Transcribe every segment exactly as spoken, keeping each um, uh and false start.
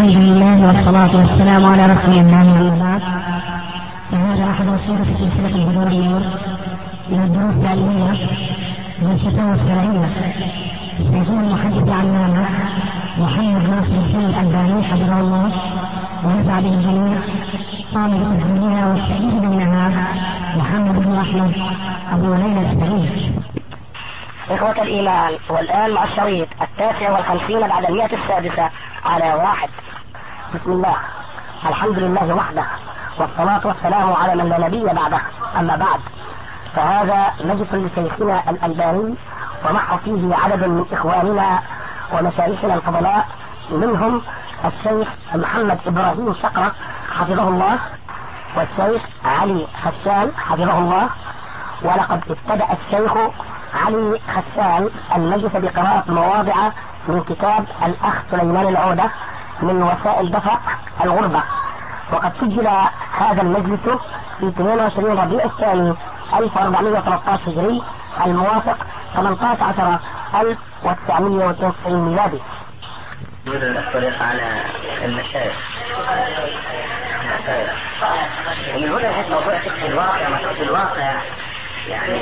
الحمد لله والصلاة والسلام على رسول الله أما بعد، فهذا أحد أصول في سلسلة البدور النور من الدروس العلمية والفتاوى الشرعية لشيخ المحدث العلامة محمد ناصر الدين الألباني حفظه الله ونفع به الجميع. قام بالتسجيل والتأليف بينها محمد بن أحمد أبو ليلى السعيد. إخوة الإيمان، والآن مع الشريط التاسع والخمسين بعد المئة السادسة على واحد. بسم الله، الحمد لله وحده، والصلاة والسلام على من لا نبي بعده. أما بعد، فهذا مجلس لشيخنا الألباني، ومع فيه عدد من إخواننا ومشايخنا الفضلاء، منهم الشيخ محمد إبراهيم شقرة حفظه الله، والشيخ علي خشان حفظه الله. ولقد ابتدأ الشيخ علي خشان المجلس بقراءة مواضع من كتاب الأخ سليمان العودة من وسائل دفع الغربة، وقد سجل هذا المجلس في اثنين وعشرين ربيع الثاني ألف وأربعمائة وثلاثة عشر هجري، الموافق ثمانية عشر ألف وتسعمائة واثنين وتسعين ميلادي. الطريق على المشايخ ومن هنا هذا موضوع فقه الواقع وفقه الواقع يعني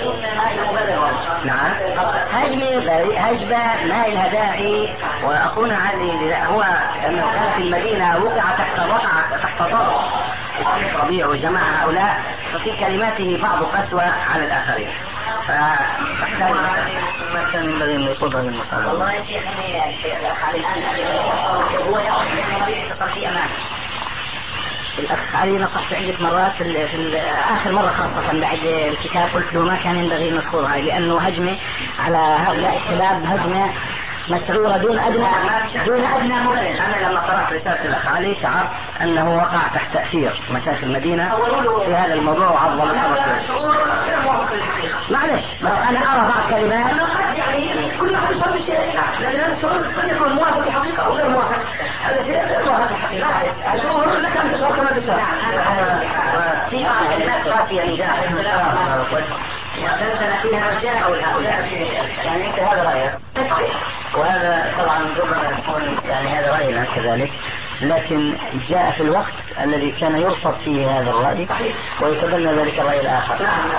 نعم هجمة هجمة ما لها داعي. وأخونا علي هو أنه كان في المدينة وقع تحت وقع تحت ضغط الشيخ ربيع وجماعة هؤلاء، ففي كلماته بعض قسوة على الآخرين، فأحتاج ما كان ينبغي أن يقول هذه المسألة. والله يا شيخ يا شيخ علي الآن هو يأخذ من ربيع اتصل في أمانه. الأخ علي نصحت عدة مرات في, في آخر مرة خاصة بعد الكتاب قلت له ما كان ينبغي نذكرها، لأنه هجمة على هؤلاء الشباب، هجمة مسعورة دون أدنى دون أدنى مبرر. أنا لما قرأت رسالة الأخ علي شعرت أنه وقع تحت تأثير مشايخ المدينة في هذا الموضوع وعظم الأمر. معلش بس أنا أرى بعض كلمات يعني كل واحد يصاب بشيء، لكن هذا الشعور قد يكون موافق الحقيقة أو غير موافق. هذا شيء غير موافق الحقيقة. الشعور لك أن تشعر كما تشعر. في بعض الكلمات قاسية نجاح وتنزل فيها رجال أو هؤلاء، يعني أنت هذا رأيك. وهذا طبعا ربما يكون يعني هذا رأينا كذلك، لكن جاء في الوقت الذي كان يرفض فيه هذا الرأي ويتبنى ذلك الرأي الآخر.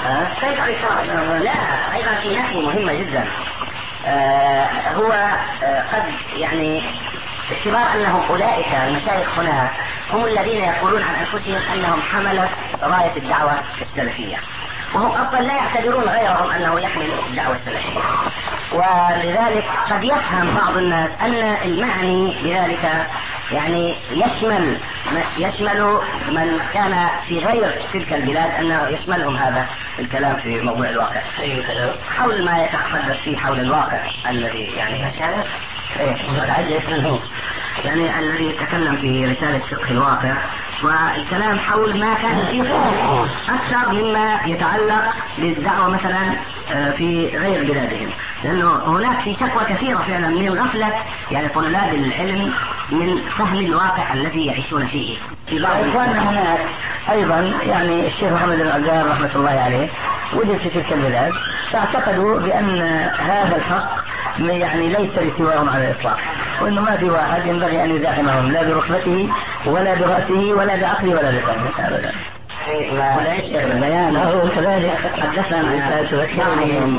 نعم. لا، أيضا في ناحية مهمة جدا. آه هو آه قد يعني باعتبار أنهم أولئك المشايخ هنا هم الذين يقولون عن أنفسهم أنهم حملة راية الدعوة السلفية، وهم أصلا لا يعتبرون غيرهم أنه يحمل الدعوة السلفية، ولذلك قد يفهم بعض الناس أن المعني بذلك يعني يشمل يشمل من كان في غير تلك البلاد، أنه يشملهم هذا الكلام في موضوع الواقع حول ما يتحدث فيه حول الواقع الذي يعني أشاره إيه متعجب منه، يعني الذي يتكلم في رسالة فقه الواقع، والكلام حول ما كان فيه أكثر مما يتعلق بالدعوة مثلا في غير بلادهم، لأنه هناك في شكوى كثيرة فعلا من غفلة يعني طلاب العلم من فهم الواقع الذي يعيشون فيه. في بعض إخواننا هناك أيضا يعني الشيخ محمد بن عبدان رحمة الله عليه وجد في تلك البلاد، فاعتقدوا بأن هذا الحق يعني ليس لسواهم على الإطلاق، وإنه ما في واحد ينبغي أن يزاحمهم لا بركبته ولا برأسه ولا بعقله ولا بقلبه أبدا. ولا يشعر البيان هو كذلك. حدثنا تذكرني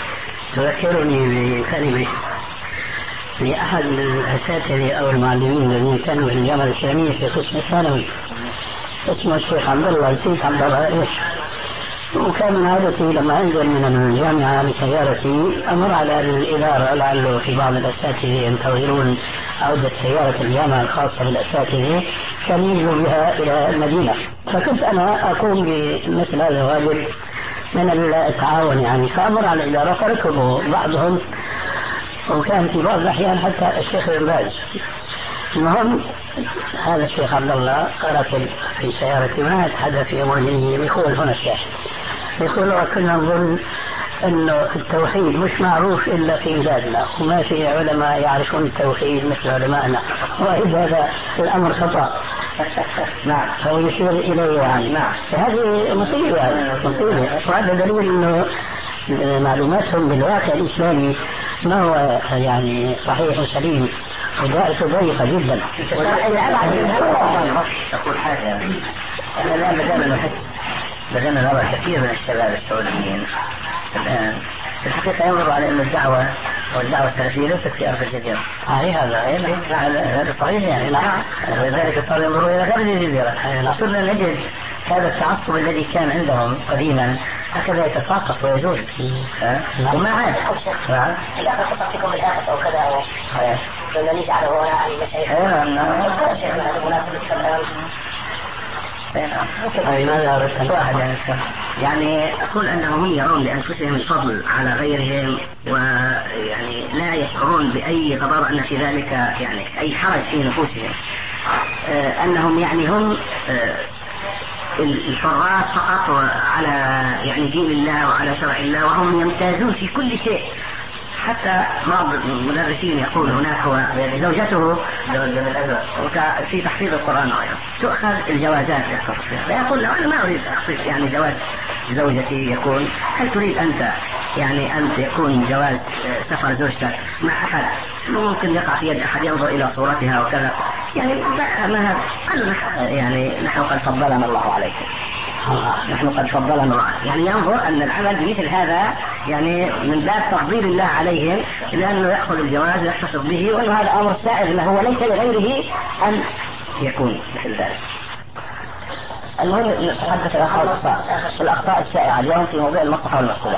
تذكرني بكلمة لأحد الأساتذة أو المعلمين الذين كانوا في الجامعة الإسلامية في قسم الثانوي، اسمه الشيخ عبد الله الشيخ عبد الله إيش، وكان من عادتي لما أنزل من الجامعة بسيارتي أمر على الإدارة لعله في بعض الأساتذة ينتظرون عودة سيارة الجامعة الخاصة بالأساتذة كان يجوا بها إلى المدينة، فكنت أنا أقوم بمثل هذا الواجب من التعاون يعني، فأمر على الإدارة فركبوا بعضهم، وكان في بعض الأحيان حتى الشيخ بن باز. المهم هذا الشيخ عبد الله ركب في سيارتي ما يتحدث في أمور دينية، يقول هنا الشيخ يقول كنا نظن أنه التوحيد مش معروف إلا في بلادنا، وما في علماء يعرفون التوحيد مثل علمائنا، وإذا هذا الأمر خطأ. نعم. فهو يشير إليه يعني. نعم. هذه مصيبة مصيبة، وهذا دليل أنه معلوماتهم بالواقع الإسلامي ما هو يعني صحيح وسليم، ضيقة جدا. أقول حاجة، أنا الآن بدأنا نحس بدأنا نرى كثير من الشباب السعوديين الآن في الحقيقة ينظر على أن الدعوة والدعوة السلفية ليست في أرض الجزيرة. أي هذا هذا صحيح يعني. نعم. ولذلك صاروا ينظرون إلى خارج الجزيرة. صرنا نجد هذا التعصب الذي كان عندهم قديما هكذا يتساقط ويزول. وما عاد. نعم. إذا أخذتكم بالآخر أو كذا أو كنا نجعله هنا المشايخ. يعني أقول أنهم يرون لأنفسهم الفضل على غيرهم ويعني لا يشعرون بأي غضب أن في ذلك يعني أي حرج في نفوسهم، آه أنهم يعني هم آه الحراس فقط على يعني دين الله وعلى شرع الله، وهم يمتازون في كل شيء. حتى بعض المدرسين يقول هناك هو زوجته في تحفيظ القرآن تؤخذ الجوازات يحفظ فيها، فيقول له أنا ما أريد أخذ يعني جواز زوجتي يكون، هل تريد أنت يعني أن يكون جواز سفر زوجتك مع أحد ممكن يقع في يد أحد ينظر إلى صورتها وكذا، يعني ما قال يعني نحن قد فضلنا الله عليكم، نحن قد فضلنا الله، يعني ينظر أن العمل بمثل هذا يعني من باب تفضيل الله عليهم لأنه يأخذ الجواز ويحتفظ به، وأن هذا أمر سائر له وليس لغيره أن يكون مثل ذلك. المهم نتحدث عن الأخطاء الأخطاء الشائعة اليوم في موضوع المصلحة والمفسدة.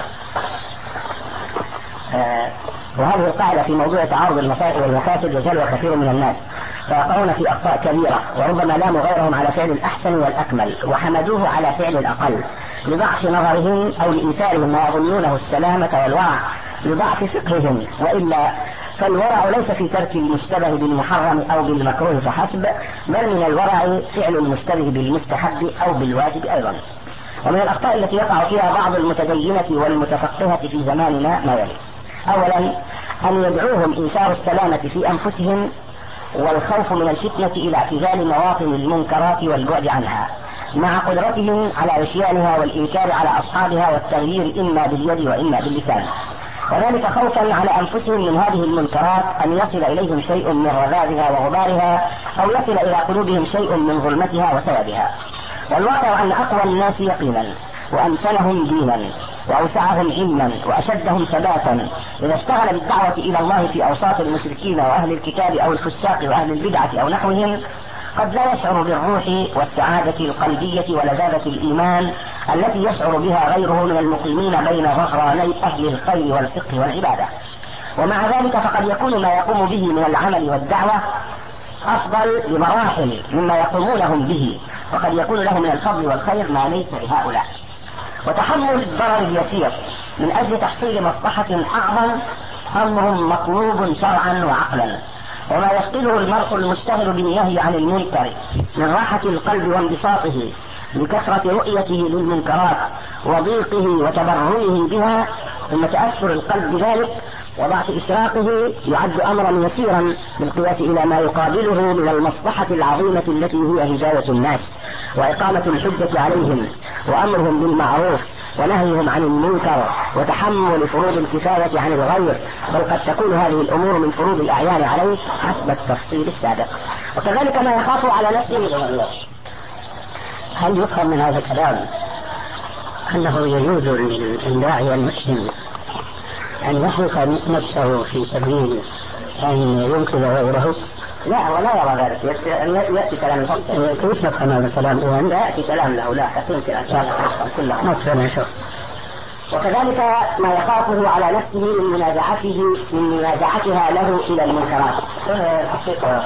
آه وهذه القاعدة في موضوع تعارض المصالح والمفاسد يجهلها كثير من الناس، فيقعون في أخطاء كبيرة، وربما لاموا غيرهم على فعل الأحسن والأكمل وحمدوه على فعل الأقل لضعف نظرهم أو لإيثارهم ما يظنونه السلامة والورع لضعف فقههم، وإلا فالورع ليس في ترك المشتبه بالمحرم أو بالمكروه فحسب، بل من الورع فعل المشتبه بالمستحب أو بالواجب أيضا. ومن الأخطاء التي يقع فيها بعض المتدينة والمتفقهة في زماننا ما يلي: أولا أن يدعوهم إيثار السلامة في أنفسهم والخوف من الفتنة إلى اعتزال مواطن المنكرات والبعد عنها، مع قدرتهم على عصيانها والإنكار على أصحابها والتغيير إما باليد وإما باللسان، وذلك خوفا على أنفسهم من هذه المنكرات أن يصل إليهم شيء من رذاذها وغبارها أو يصل إلى قلوبهم شيء من ظلمتها وسوادها. والواقع أن أقوى الناس يقينا وأمثلهم دينا وأوسعهم علما وأشدهم ثباتا إذا اشتغل بالدعوة إلى الله في أوساط المشركين وأهل الكتاب أو الفساق وأهل البدعة أو نحوهم قد لا يشعر بالروح والسعادة القلبية ولذاذة الإيمان التي يشعر بها غيره من المقيمين بين ظهراني أهل الخير والفقه والعبادة. ومع ذلك فقد يكون ما يقوم به من العمل والدعوة أفضل بمراحل مما يقومونهم به، وقد يكون له من الفضل والخير ما ليس لهؤلاء. وتحمل الضرر اليسير من أجل تحصيل مصلحة أعظم أمر مطلوب شرعا وعقلا، وما يفقده المرء المشتغل بالنهي عن المنكر من راحة القلب وانبساطه لكثرة رؤيته للمنكرات وضيقه وتبرمه بها ثم تأثر القلب بذلك وضعف إشراقه يعد أمرا يسيرا بالقياس إلى ما يقابله من المصلحة العظيمة التي هي هداية الناس وإقامة الحجة عليهم وأمرهم بالمعروف ونهيهم عن المنكر وتحمل فروض الكفاية عن الغير، بل قد تكون هذه الأمور من فروض الأعيان عليه حسب التفصيل السابق. وكذلك ما يخاف على نفسه. هل يفهم من هذا الكلام أنه يجوز للداعية المسلم أن يحرق نفسه في سبيل أن ينقذ غيره؟ لا، ولا يرى ذلك. يأتي كلام الفصل. كيف نفهم هذا الكلام؟ لا يأتي كلام له، لا يمكن أن كلها نصفنا شوف. وكذلك ما يخافه على نفسه من منازعته من منازعتها له إلى المنكرات. حقيقة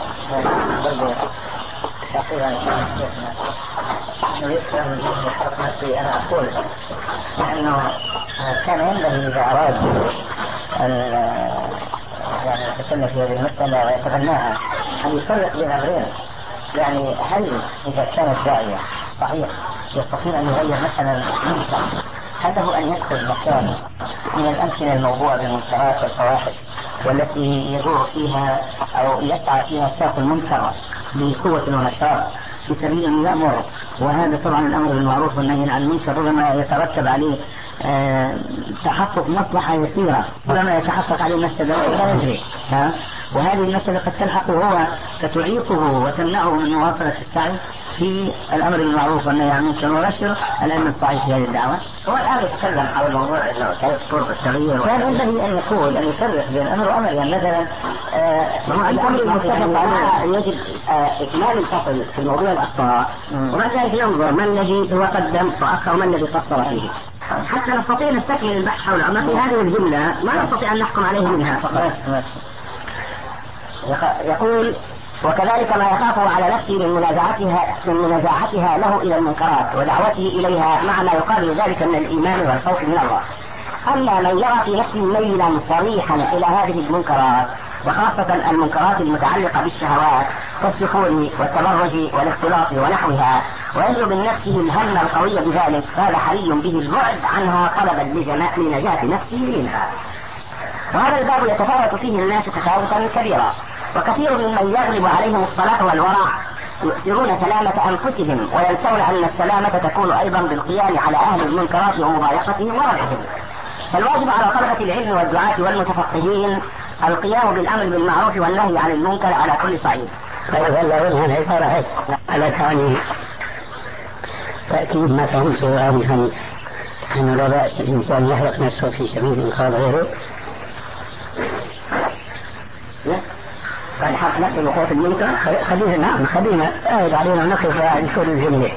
نفسي أنا أقول لأنه كان ينبغي إذا أراد أن يعني يتكلم في هذه المسألة ويتبناها أن يفرق بين أمرين. يعني هل إذا كان الداعية صحيح يستطيع أن يغير مثلا منكر، هل له أن يدخل مكان من الأمكنة الموضوعة بالمنكرات والفواحش والتي يدور فيها أو يسعى فيها ساق المنكر بقوة ونشاط في سبيل أن يأمر؟ وهذا طبعا الأمر بالمعروف والنهي عن المنكر ربما يترتب عليه آه تحقق مصلحة يسيرة ولما يتحقق عليه المفسدة لا يدري. وهذه المسألة قد تلحقه هو فتعيقه وتمنعه من مواصلة السعي في الأمر بالمعروف والنهي عن المنكر ويبشر العلم الصحيح في هذه الدعوة. هو الآن يتكلم حول موضوع أنه طرق التغيير، كان ينبغي أن يقول أن يفرق بين الأمر والأمر. يعني مثلا الأمر المتفق عليه يجب إكمال الفصل في موضوع الأخطاء، وبعد ذلك ينظر ما الذي هو قدم وأخر وما الذي قصر فيه، حتى نستطيع نستكمل البحث حول أما في هذه الجملة ما نستطيع أن نحكم عليه منها فقط. يقول وكذلك ما يخافه على نفسه من منازعتها من منازعتها له الى المنكرات ودعوته اليها مع ما يقابل ذلك من الايمان والخوف من الله. اما من يرى في نفسه ميلا صريحا الى هذه المنكرات وخاصة المنكرات المتعلقة بالشهوات كالسحور والتبرج والاختلاط ونحوها ويجد من نفسه الهم القوي بذلك فهذا حري به البعد عنها طلبا لنجاة نفسه منها. وهذا الباب يتفاوت فيه الناس تفاوتا كبيرا، وكثير ممن يغلب عليهم الصلاح والورع يؤثرون سلامة أنفسهم وينسون أن السلامة تكون أيضا بالقيام على أهل المنكرات ومضايقتهم وردعهم. فالواجب على طلبة العلم والدعاة والمتفقهين القيام بالأمر بالمعروف والنهي عن المنكر على كل صعيد. فيظلون العبارة هيك على ثاني تأكيد ما فهمته آنفا أنه لا بأس الإنسان يحرق نفسه في سبيل إنقاذ غيره. قال حق نفس الوقوع في المنكر. خلينا نعم خلينا قاعد علينا نقف عن شو الجملة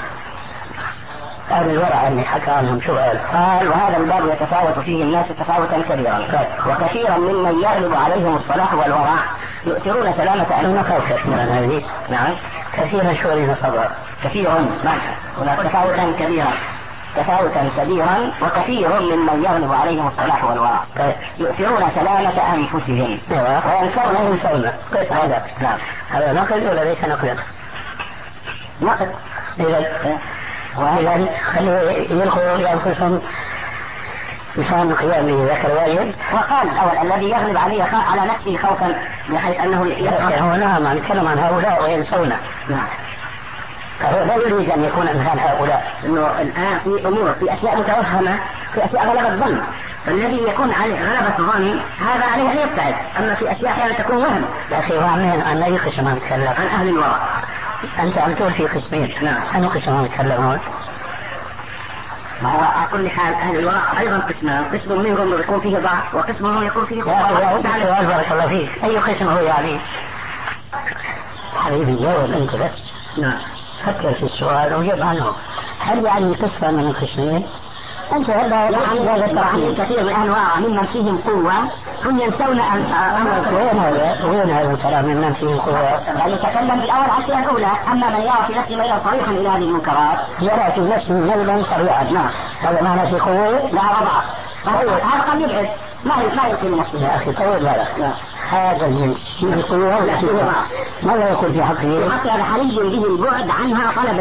هذا الورع اللي حكى عنهم شو قال. قال وهذا الباب يتفاوت فيه الناس تفاوتا كبيرا، وكثيرا ممن يغلب عليهم الصلاح والورع يؤثرون سلامة أنفسهم. كثيرا هذه نعم كثيرا شو اللي نصبها كثيرا هناك تفاوتا كبيرا تفاوتا كبيرا وكثير ممن يغلب عليهم الصلاح والورع يؤثرون سلامة أنفسهم وينسون ينسون. كيف هذا؟ نعم هذا نقل ولا ليس نقل؟ نقل. إذا وإذا خلوا يلقوا لأنفسهم مشان قيام ذكر واجب. وقال الأول الذي يغلب عليه على نفسه خوفا بحيث أنه هو نعم نتكلم عن هؤلاء وينسون. نعم فهو لا يريد أن يكون مثل هؤلاء. إنه الآن في أمور في أشياء متوهمة في أشياء غلبة ظن، فالذي يكون عليه غلبة ظن هذا عليه أن يبتعد. أما في أشياء أحيانا تكون وهم. يا أخي وعمين عن أي قسم نتكلم؟ عن أهل الورع. أنت عم تقول في قسمين. نعم. أنه قسم نتكلم؟ ما هو على كل حال أهل الورع أيضا قسمان، قسم منهم يكون فيه ضعف وقسم منهم يكون فيه قوة. سؤال بارك الله فيك، أي قسم هو يعني؟ حبيبي جاوب أنت بس. نعم. فكر في السؤال وجب عنه. هل يعني قسم من القسمين؟ أنت هذا يعني كثير من أهل الورع ممن فيهم قوة هم ينسون أن وين هذا؟ وين هذا الكلام ممن فيهم قوة؟ يعني نتكلم بالأول عن الشيء الأولى. أما من يرى في نفسه ميلا صريحا إلى هذه المنكرات يرى في نفسه ميلا صريحا. نعم. هذا معنى في قوة؟ لا وضع. هذا قد يبعد ما ما يمكن نفسه. يا أخي طول بالك. هذا الشيء القوة لا فيه ضعف. ماذا يقول في حقه؟ حتى هذا حري به البعد عنها طلبا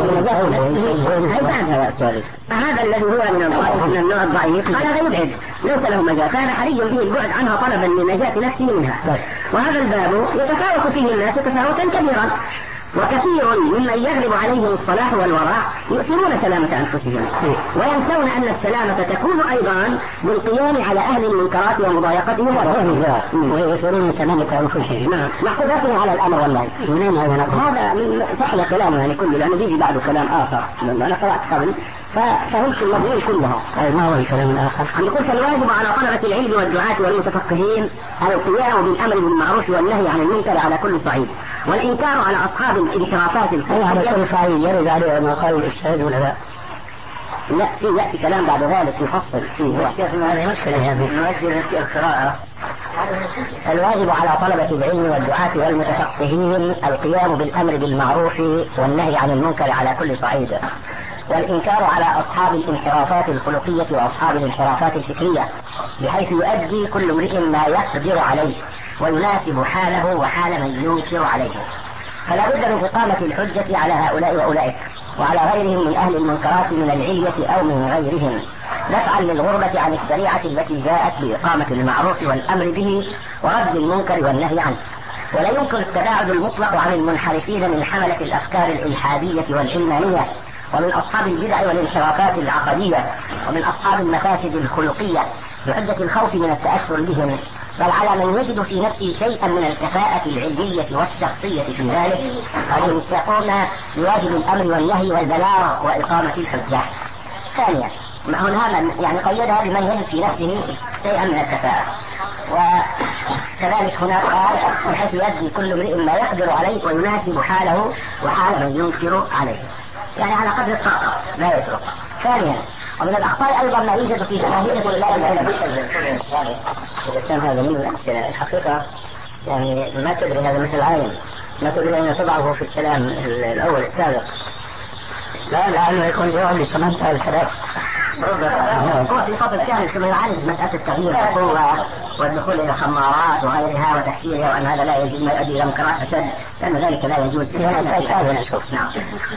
لنجاة. هذا الذي هو من الضعيف من النوع الضعيف هذا يبعد ليس له مجال، فهذا حري به البعد عنها طلبا لنجاة نفسه منها. وهذا الباب يتفاوت فيه الناس تفاوتا كبيرا، وكثير ممن يغلب عليهم الصلاح والورع يؤثرون سلامة أنفسهم وينسون أن السلامة تكون أيضا بالقيام على أهل المنكرات ومضايقتهم ويؤثرون سلامة أنفسهم. محفوظاتهم على الأمر والنهي. منين هذا نقل؟ هذا من فحل كلامه يعني كله، لأنه بيجي بعده كلام آخر أنا قرأت قبل ففهمت المضمون كلها. أي ما هو الكلام الآخر؟ يقول فالواجب على طلبة العلم والدعاة والمتفقهين القيام بالأمر بالمعروف والنهي عن المنكر على كل صعيد، والإنكار على أصحاب الانحرافات الخلقية على كل صعيد يرد عليه ما قال الأستاذ ولا لا؟ لا في يأتي كلام بعد ذلك يفصل فيه. هذه مشكلة هذه. نؤجل في القراءة. الواجب على طلبة العلم والدعاة والمتفقهين القيام بالأمر بالمعروف والنهي عن المنكر على كل صعيد، والإنكار على أصحاب الانحرافات الخلقية وأصحاب الانحرافات الفكرية بحيث يؤدي كل امرئ ما يقدر عليه ويناسب حاله وحال من ينكر عليه. فلا بد من إقامة الحجة على هؤلاء وأولئك وعلى غيرهم من أهل المنكرات من العلية أو من غيرهم، دفعا للغربة عن الشريعة التي جاءت بإقامة المعروف والأمر به ورد المنكر والنهي عنه. ولا يمكن التباعد المطلق عن المنحرفين من حملة الأفكار الإلحادية والعلمانية ومن أصحاب البدع والانحرافات العقدية، ومن أصحاب المفاسد الخلقية بحجة الخوف من التأثر بهم، بل على من يجد في نفسه شيئا من الكفاءة العلمية والشخصية في ذلك أن يقوم بواجب الأمر والنهي والبلاغ وإقامة الحجة. ثانيا، هنا يعني قيدها بمن يجد في نفسه شيئا من الكفاءة، وكذلك هنا قال بحيث يؤدي كل امرئ ما يقدر عليه ويناسب حاله وحال من ينكر عليه، يعني على قدر الطاقة لا يترك. ثانيا، ومن الأخطاء أيضا ما يوجد في جماهير طلاب العلم. يعني إذا كان هذا من الأمثلة الحقيقة يعني ما تدري هذا مثل عين، ما تدري أن تضعه في الكلام الأول السابق، لا لأنه يكون جواب لسمنتها الكلام. هو في فصل كامل ثم يعالج مسألة التغيير والقوة والدخول إلى الخمارات وغيرها وتحشيرها، وأن هذا لا يجوز ما يؤدي إلى منكرات أشد، لأن ذلك لا يجوز. نعم.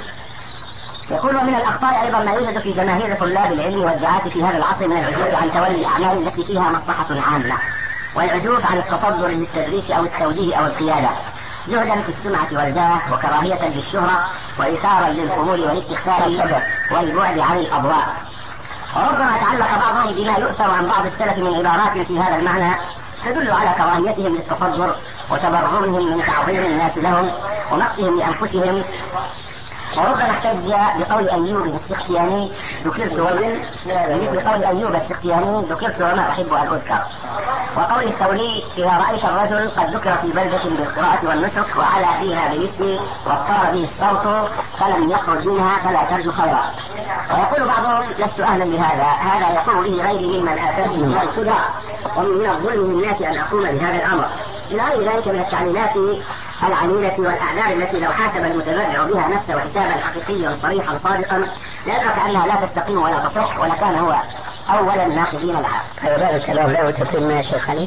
يقول ومن الأخطاء أيضا ما يوجد في جماهير طلاب العلم والدعاة في هذا العصر من العزوف عن تولي الأعمال التي فيها مصلحة عامة، والعزوف عن التصدر للتدريس أو التوجيه أو القيادة، زهدا في السمعة والجاه وكراهية للشهرة وإثارا للخمول والاستخفاف والبعد عن الأضواء. وربما تعلق بعضهم بما يؤثر عن بعض السلف من عبارات في هذا المعنى تدل على كراهيتهم للتصدر وتبرمهم من تعظيم الناس لهم ومقتهم لأنفسهم. وربما احتج بقول أيوب السختياني ذكرت ومن مثل قول أيوب السختياني ذكرت وما أحب أن أذكر، وقول الثوري إذا رأيت الرجل قد ذكر في بلدة بالقراءة والنسك وعلى فيها بالاسم واضطر به الصوت فلم يخرج منها فلا ترجو خيرا. ويقول بعضهم لست أهلا لهذا، هذا يقول به غيري ممن آتاني من الخدع ومن الظلم للناس أن أقوم بهذا الأمر، إلى غير ذلك من التعليلات العنيدة والأعذار التي لو حاسب المتبرع بها نفسه حسابا حقيقيا صريحا صادقا لأدرك أنها لا تستقيم ولا تصح، ولكان هو أول الناقضين لها. هذا الكلام لا يتم يا شيخ علي؟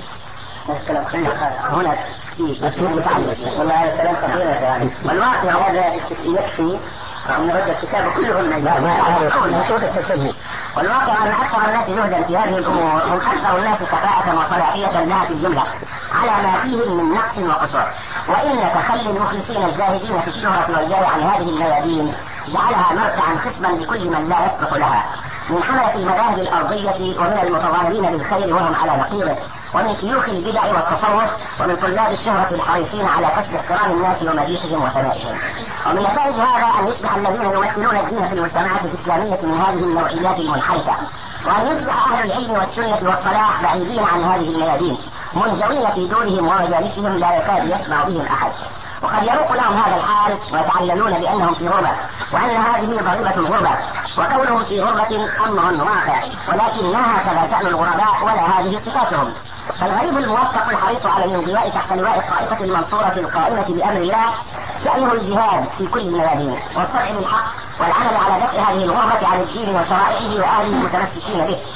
هنا في متعلق والله هذا الكلام خطير يعني، والواقع هذا يكفي من رد الكتاب كلهم لا ما أعرف. والواقع أن أكثر الناس زهدا في هذه الأمور هم أكثر الناس كفاءة وصلاحية لها في الجملة على ما فيهم من نقص وقصور، وإن تخلي المخلصين الزاهدين في الشهرة والجاه عن هذه الميادين جعلها مرتعا خصبا لكل من لا يصلح لها من حملة المذاهب الأرضية ومن المتظاهرين بالخير وهم على نقيضه، ومن شيوخ البدع والتصوف، ومن طلاب الشهرة الحريصين على كسب احترام الناس ومديحهم وثنائهم. ومن نتائج هذا أن يصبح الذين يمثلون الدين في المجتمعات الإسلامية من هذه النوعيات المنحرفة، وأن يصبح أهل العلم والسنة والصلاح بعيدين عن هذه الميادين منزوين في دورهم ومجالسهم لا يكاد يسمع بهم أحد. وقد يروق لهم هذا الحال ويتعللون بأنهم في غربة، وأن هذه ضريبة الغربة، وكونهم في غربة أمر واقع، ولكن ما هكذا شأن الغرباء ولا هذه صفاتهم. فالغريب الموفق الحريص على الانضواء تحت لواء الطائفة المنصورة القائمة بأمر الله شأنه الجهاد في كل الميادين والصرع بالحق والعمل على دفع هذه الغربة عن الدين وشرائعه وأهله المتمسكين به،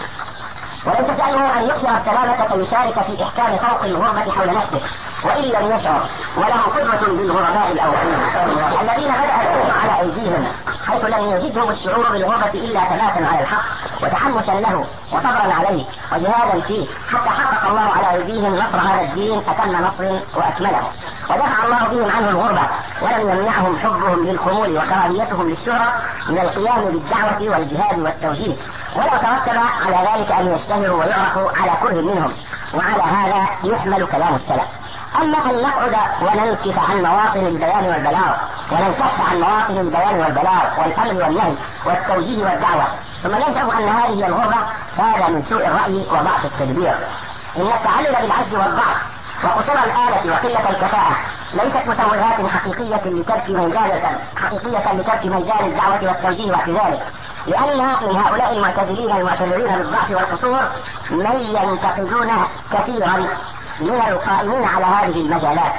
وليس شأنه أن يخسر السلامة فيشارك في إحكام فوق الغربة حول نفسه وإن لم يشعر، وله قدرة بالغرباء الأولين الذين بدأ الأمر على أيديهم، حيث لم يزدهم الشعور بالغربة إلا ثباتا على الحق وتحمسا له وصبرا عليه وجهادا فيه، حتى حقق الله على أيديهم نصر هذا الدين أتم نصر وأكمله، ودفع الله بهم عنه الغربة ولم يمنعهم حبهم للخمول وكراهيتهم للشهرة من القيام بالدعوة والجهاد والتوجيه، ولو ترتب على ذلك أن يشتهروا ويعرفوا على كره منهم، وعلى هذا يحمل كلام السلف. أما أن نقعد وننكف عن مواطن البيان والبلاغ وننكف عن مواطن البيان والبلاغ والأمر والنهي والتوجيه والدعوة ثم نزعم أن هذه الغربة، فهذا من سوء الرأي وضعف التدبير. إن التعلل بالعجز والضعف وقصور الآلة وقلة الكفاءة ليست مسوغات حقيقية لترك مجال حقيقية لترك مجال الدعوة والتوجيه واعتزاله، لأن من هؤلاء المعتزلين المعتذرين بالضعف والقصور من ينتقدون كثيرا من القائمين على هذه المجالات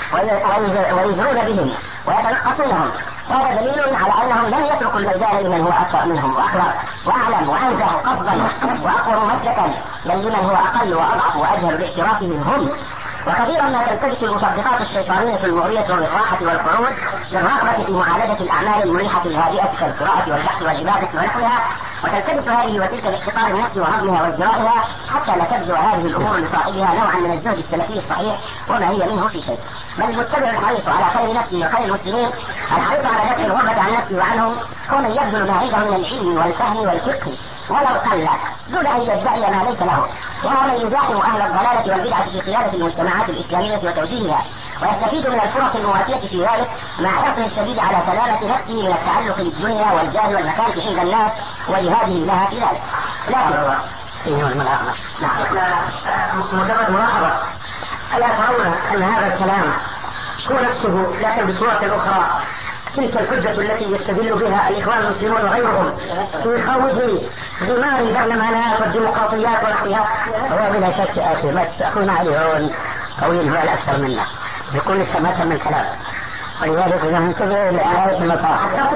ويزرون بهم ويتنقصونهم، وهذا دليل على أنهم لم يتركوا المجال لمن هو أكثر منهم وأخلق وأعلم وأنزه قصدا وأقوم مسلكا من لمن هو أقل وأضعف وأجهل باعترافهم هم. وكثيرا ما تلتبس المصدقات الشيطانية المغرية بالراحة والقعود للرغبة في معالجة الأعمال المريحة الهادئة كالقراءة والبحث والعبادة ونحوها، وتلتبس هذه وتلك باختصار النفس وهضمها وازدرائها حتى لا تبدو هذه الامور لصاحبها نوعا من الزهد السلفي الصحيح وما هي منه في شيء. بل المتبع الحريص على خير نفسه وخير المسلمين الحريص على دفع الغربة عن نفسه وعنهم هو من يبذل ما عنده من العلم والفهم والفقه ولو قل دون ان يدعي ما ليس له، وهو من يزاحم اهل الضلالة والبدعة في قيادة المجتمعات الاسلامية وتوجيهها، ويستفيد من الفرص المواتية في ذلك مع حرصه الشديد على سلامة نفسه من التعلق بالدنيا والجاه والمكانة عند الناس وجهاده لها في ذلك. لكن فيه الملاحظة. مجرد ملاحظة، ألا ترون أن هذا الكلام هو نفسه لكن بصورة أخرى تلك الحجة التي يستدل بها الإخوان المسلمون وغيرهم في خوض غمار البرلمانات والديمقراطيات ونحوها؟ هو بلا شك أخي، بس أخونا علي هو طويل هو الأكثر منا يقول لسه ما تم الكلام، ولذلك إذا منتبه لآية المطاف.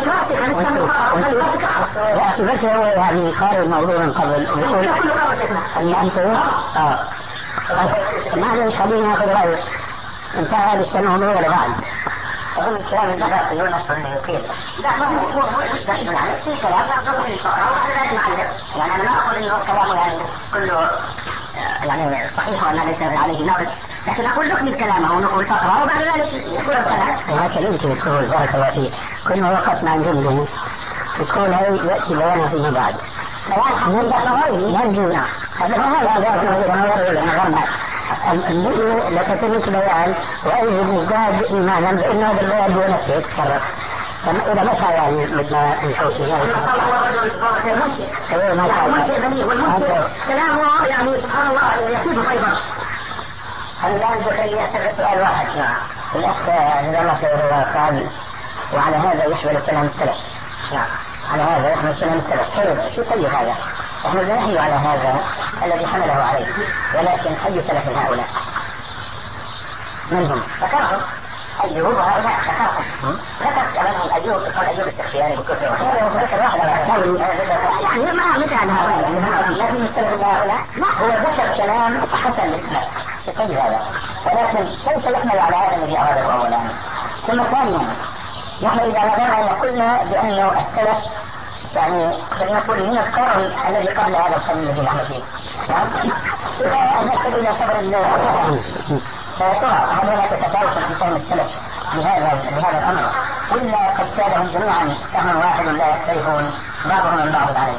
يا أخي بس هو يعني قال الموضوع من قبل ويقول أن أنت آه ما ليش خليني أخذ رأيك انتهى هذا الموضوع ولا بعد؟ أظن الكلام النفاق يونس اللي يقيل لا ما هو هو مستقيم يعني في كلام أفضل من الفقراء وهذا لا يتعلم يعني أنا ما أقول إنه كلامه يعني كله يعني صحيح وأنا ليس عليه نقد، لكن أقول نكمل كلامه ونقول فقراء وبعد ذلك يقول الكلام. لكن أنت تقول بارك الله فيك كل ما وقفنا عن جمله تقول هاي يأتي بيانها فيما بعد. بيان من ضروري ينجي هذا ما هو هذا النبي لا تترك بيان وأيضا يزداد إيمانا بأن هذا البيان هو نفسه يتكرر. إذا متى يعني مثل الحوثي يعني كلامه يعني سبحان الله يفيد خيبر. هل لا يجب سؤال واحد؟ نعم الأخ نظام سير قال وعلى هذا يحمل كلام السلف. نعم على هذا يحمل كلام السلف. حلو شو طيب هذا؟ نحن لا نحمل على هذا الذي حمله عليه، ولكن أي سلف هؤلاء؟ من هم؟ ذكرهم أيوب هؤلاء ذكرهم ذكرت أمامهم أيوب قال أيوب السختياني بكفر يعني ما مثل هؤلاء لكن السلف هؤلاء لا هو ذكر كلام حسن الإسلام طيب هذا، ولكن كيف يحمل على هذا الذي أراده أولا؟ ثم ثانيا نحن إذا نظرنا قلنا بأنه السلف يعني خلينا نقول من القرن الذي قبل هذا القرن الذي نحن فيه. إذا نذهب إلى صبر الله فترى هل هناك تفاوت في فهم السلف لهذا لهذا الأمر إلا قد سالهم جميعا فهم واحد لا يختلفون بعضهم من بعض عليه.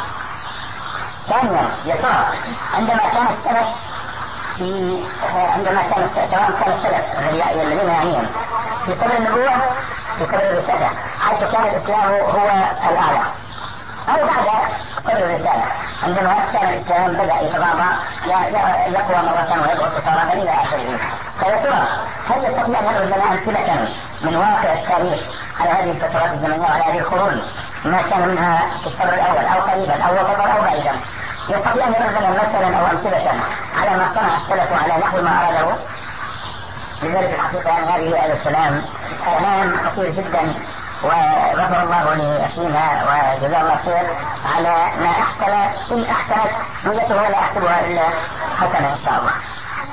ثانيا يا ترى عندما كان السلف في عندما كان سواء كان السلف الذين يعنيهم في قبل النبوة في قبل الرسالة حتى كان الإسلام هو الأعلى أو بعد قبل الرسالة عندما كان الإسلام بدأ يتضاعف يقوى مرة ويضعف تارة إلى آخره. فيا ترى هل يستطيع أن يضرب لنا أمثلة من واقع التاريخ على هذه الفترات الزمنية وعلى هذه القرون ما كان منها في الصدر الأول أو قريبا أو وسطا أو بعيدا؟ يستطيع أن يضرب لنا مثلا أو أمثلة على ما صنع السلف على نحو ما أراده؟ لذلك الحقيقة أن هذه آية السلام كلام خطير جدا، وغفر الله لأخينا وجزاه الله خير على ما أحسن إن أحسنت نيته ولا أحسبها إلا حسنة إن شاء الله.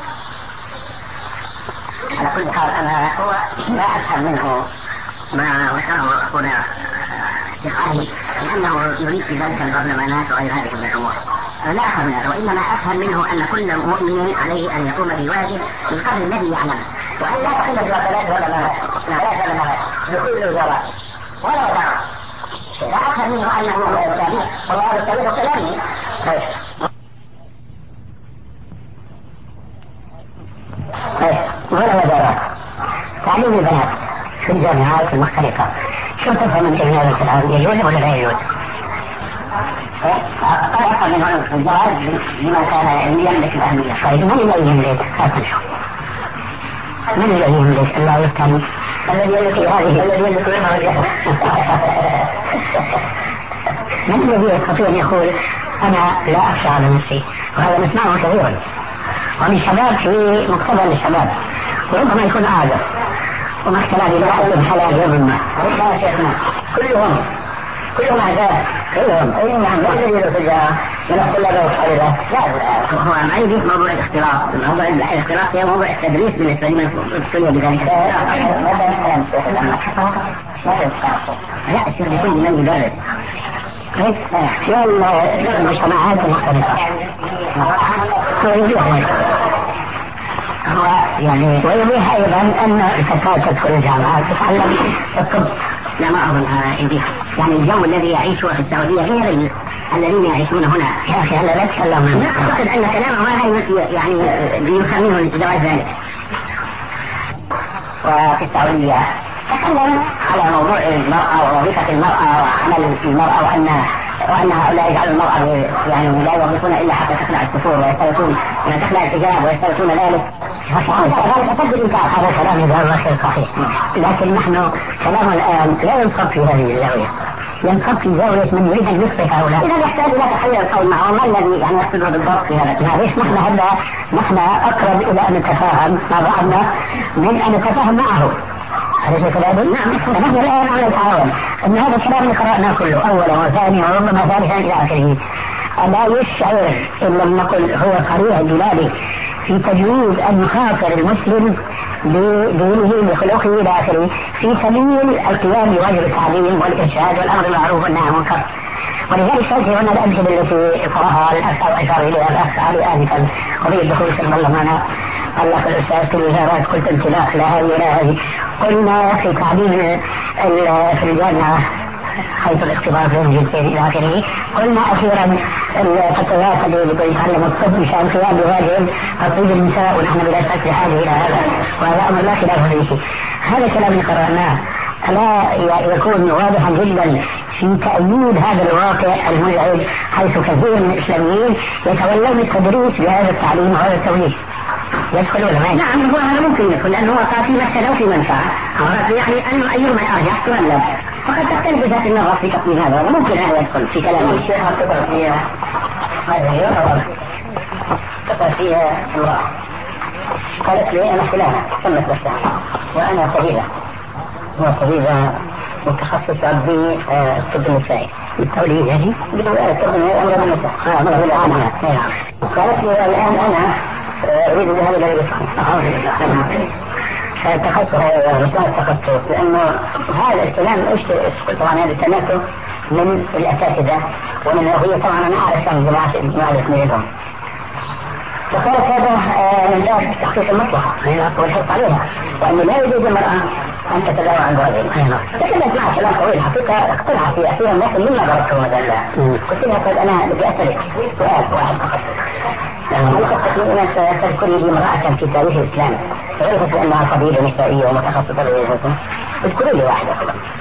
على كل حال أنا لا أفهم منه ما ذكره أخونا الشيخ علي لأنه يريد في ذلك البرلمانات وغير هذه من الأمور. لا أفهم منه، وإنما أفهم منه أن كل مؤمن عليه أن يقوم بواجب بالقدر الذي يعلم، وأن لا يقوم بوكالات برلمانات ثلاث برلمانات دخول الوزارات ولا وزارة. لا أفهم منه أنه هو التاريخ والله التاريخ كلامي ولا وزارات. تعليم البنات في الجامعات المختلفة شو تفهم انت من هذا الكلام؟ يجوز ولا لا يجوز؟ قد أفهم منه الجواز لمن كان يملك الأهمية. طيب من الذي يملك؟ هاتوا شوف من الذي يملك؟ الله يفتن الذي يملك هذه الذي يملك منها من الذي يستطيع أن يقول أنا لا أخشى على نفسي؟ وهذا نسمعه كثيرا ومن شباب في مقتبل الشباب وربما يكون أعزب وما اختلاف بواحد حلال يوم ما ربما شيخنا كلهم كلهم أعزاب كلهم أي نعم لا يجب تجاه من الطلبة والطالبات. لا هو ما يجب موضوع الاختلاط. موضوع الاختلاط هي موضوع التدريس بالنسبة لمن ابتلي بذلك. ماذا كلام الشيخ لما لا يصير لكل من يدرس في المجتمعات المختلفة. هو يعني ويبيح أيضا أن الفتاة تدخل الجامعة تتعلم الطب. لا ما أظنها يبيح، يعني الجو الذي يعيشه في السعودية غير الذين يعيشون هنا. يا أخي أنا لا أتكلم، أعتقد أن كلامه هذا يعني يخمنه جواز ذلك. وفي السعودية تكلم على موضوع المرأة ووظيفة المرأة وعمل المرأة وأن وأن هؤلاء يجعلوا المرأة يعني لا يوظفون إلا حتى تخلع السفور ويشترطون أن تخلع الحجاب ويشترطون ذلك. هذا أشد الإنكار، هذا كلام جزاه خير صحيح، لكن نحن كلامنا الآن لا ينصب في هذه الزاوية، ينصب في زاوية من يريد أن يصلح هؤلاء. إذا يحتاج إلى تحرير القول معه، ما الذي يعني يقصده بالضبط في هذا؟ معليش نحن هذا نحن أقرب إلى أن نتفاهم مع بعضنا من أن نتفاهم معه. أليس كذلك؟ نعم. نحن الآن على التعاون أن هذا الكلام اللي قرأناه كله أولا وثانيا وربما ثالثا إلى آخره ألا يشعر إن لم نقل هو صريح الدلالة في تجويز أن يخاطر المسلم بدينه بخلقه إلى آخره في سبيل القيام بواجب التعليم والإرشاد والأمر بالمعروف والنهي عن المنكر. ولذلك تأتي هنا الأمثلة التي قرأها الأخ أو أشار إليها الأخ علي آنفا قضية الدخول في البرلمانات. قال لك الأستاذ في الوزارات قلت أنت لا لا هذه ولا هذه. قلنا في تعليم في الجامعة حيث الاختبار بين الجنسين إلى آخره. قلنا أخيرا الفتيات اللي بدهم يتعلموا الطب مشان القيام بواجب تصويب النساء ونحن بلا شك بحاجة إلى هذا وهذا أمر لا خلاف فيه. هذا كلام اللي قرأناه ألا يكون واضحا جدا في تأييد هذا الواقع المزعج حيث كثير من الإسلاميين يتولون التدريس بهذا التعليم وهذا التوجيه يدخل ولا ما؟ نعم هو هذا ممكن يدخل لأنه وقع في مفسدة وفي منفعة، يعني أنه أيهما أرجح تغلب، فقد تختلف ذات النظر في تصميم هذا وممكن هذا يدخل في كلام الشيخ اتصل فيها هذه اتصل فيها امرأة قالت لي أنا فلانة سمت نفسها وأنا طبيبة وطبيبة متخصصة بالطب النسائي بالتوليد يعني بالطب أمراض النساء أمراض العامة. قالت لي الآن أنا أريد الذهاب إلى الإسلام التخصص مش التخصص لأنه هذا الكلام طبعا هذا سمعته من الأساتذة ومن هي طبعا أنا أعرف عن جماعة الجماعة الاثنين. فقالت هذا من باب تحقيق المصلحة والحرص عليها وأنه لا يجوز المرأة أن تتداوى عن رجل. تكلمت معها كلام طويل الحقيقة اقتنعت فيه أخيرا لكن مما ضربته مثلا قلت لها طيب أنا بدي أسألك سؤال واحد فقط. هل تستطيع أن تذكري لي امرأة في تاريخ الإسلام عرفت بأنها طبيبة نسائية ومتخصصة بالجنس؟ اذكري لي واحدة.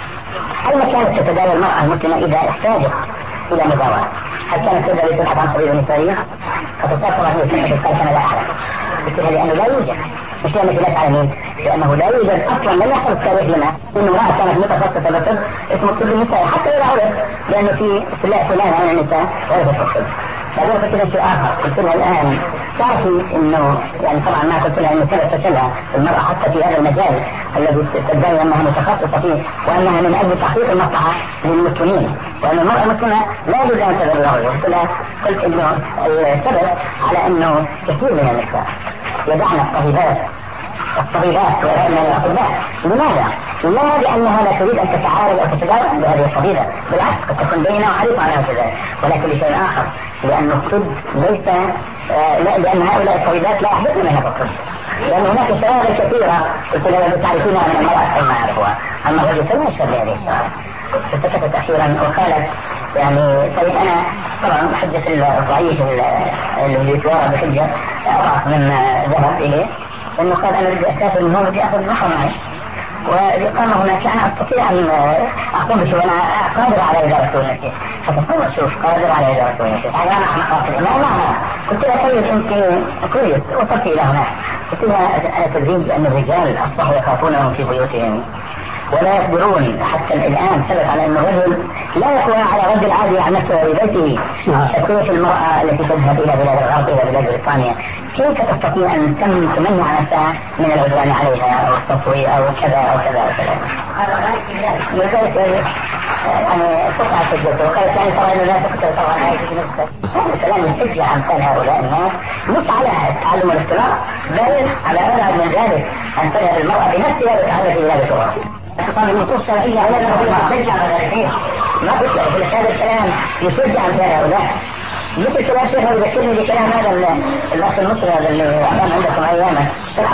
هل كانت تتداوى المرأة المسلمة إذا احتاجت إلى مداواة؟ هل كانت تقدر تبحث عن طبيبة نسائية؟ فتسأل طبعا هي تقول أنا لا أعرف. قلت لها لأنه لا يوجد، مش لأنك لا تعلمين، لأنه لا يوجد أصلا لم يحصل التاريخ لنا إن امرأة كانت متخصصة بالطب اسمه الطب النسائي حتى إذا عرف لأنه في فلان من النساء عرفت الطب. بعدين قلت لها شيء آخر، قلت لها الآن تعرفي إنه يعني طبعا ما قلت لها إنه سبب فشلها المرأة حتى في هذا المجال الذي تدعي أنها متخصصة فيه وأنها من أجل تحقيق المصلحة للمسلمين وأن المرأة المسلمة لا يجوز أن تذهب للرجل. قلت لها قلت إنه السبب على إنه كثير من النساء يدعن الطبيبات الطبيبات وغيرنا من الأطباء. لماذا؟ لا لأنها لا تريد أن تتعارض أو تتداول بهذه الطبيبة، بالعكس قد تكون بينها وحريصة على كذا، ولكن لشيء آخر لأن الطب ليس آه لا لأن هؤلاء الطبيبات لا يحدثن من هذا الطب، لأن هناك شواغل كثيرة قلت لها تعرفينها من المرأة كما يعرفها، أما الرجل فلا يشهر بهذه الشواغل. فسكتت أخيرا وقالت يعني طيب أنا طبعا حجة الضعيف اللي يتوارى بحجة أضعف مما ذهب إليه، لأنه قال أنا بدي أسافر من هون بدي أخذ محر معي والإقامة هناك أنا أستطيع أن أقوم بشيء وأنا قادر على إدارة رسول النسيح. فتصور شوف قادر على إدارة رسول النسيح هذا أنا أحنا خاطر لا لا قلت لها طيب أنت كويس وصلت إلى هناك. قلت لها أنا تدرين بأن الرجال أصبحوا يخافونهم في بيوتهم ولا يقدرون حتى الآن ثبت على أن الرجل لا يقوى على رجل عادي عن نفسه ببيته. فكيف المرأة التي تذهب إلى بلاد الغرب إلى بلاد بريطانيا كيف تستطيع أن تمنع نفسها من العدوان عليها أو الصفو أو كذا أو كذا أو كذا. يعني فقع في الجزء وقالت يعني طبعا الناس تقدر طبعا هاي في نفسها. هذا كلام يشجع أمثال هؤلاء الناس مش على التعلم والاختلاط بل على أبعد من ذلك أن تذهب المرأة بنفسها وتعرف إلى بلاد الغرب. تصاب النصوص الشرعية ولا تشجع على ذلك. ما قلت له يقول لك هذا الكلام يشجع على هؤلاء مثل كلام شيخ يذكرني بكلام هذا الاخ المصري هذا اللي اعلم عندكم اياما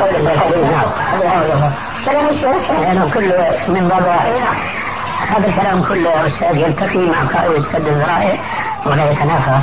كلام مشترك يعني كله من بابا هذا الكلام كله استاذ يلتقي مع قائد سد الذرائع ولا يتنافى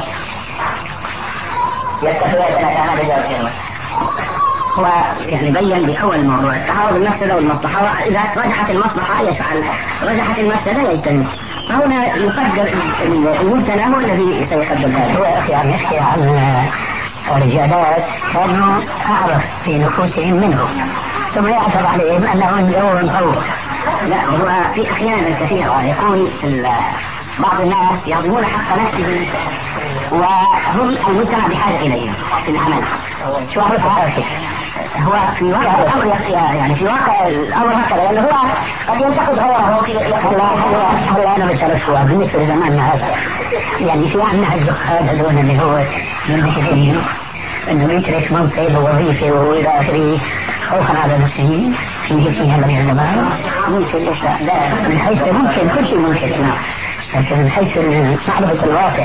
يلتقي ويتنافى هذا هو يعني بين بأول الموضوع تعارض المفسدة والمصلحة، وإذا رجحت المصلحة يفعل رجحت المفسدة يجتنب. فهنا يقدر المبتلى هو الذي سيقدر ذلك. هو أخي عم يحكي عن رجالات كانوا أعرف في نفوسهم منه ثم يعتبر عليهم أنهم يوم فوق. لا، هو في أحيانا كثيرة يكون بعض الناس يهضمون حق نفسهم وهم المجتمع بحاجة إليهم في العمل. شو هو هو في واقع الأمر يعني في واقع الأمر هكذا لأنه هو قد ينتقد غيره في هلا أنا بسألك سؤال بالنسبة لزماننا هذا يعني في عنا الزخات هذول اللي هو ينبهرين إنه يترك منصب ووظيفة وإلى آخره خوفا على المسلمين في هيك هلا من الزمان ممكن ليش لا من حيث ممكن كل شيء ممكن لكن من حيث معرفة الواقع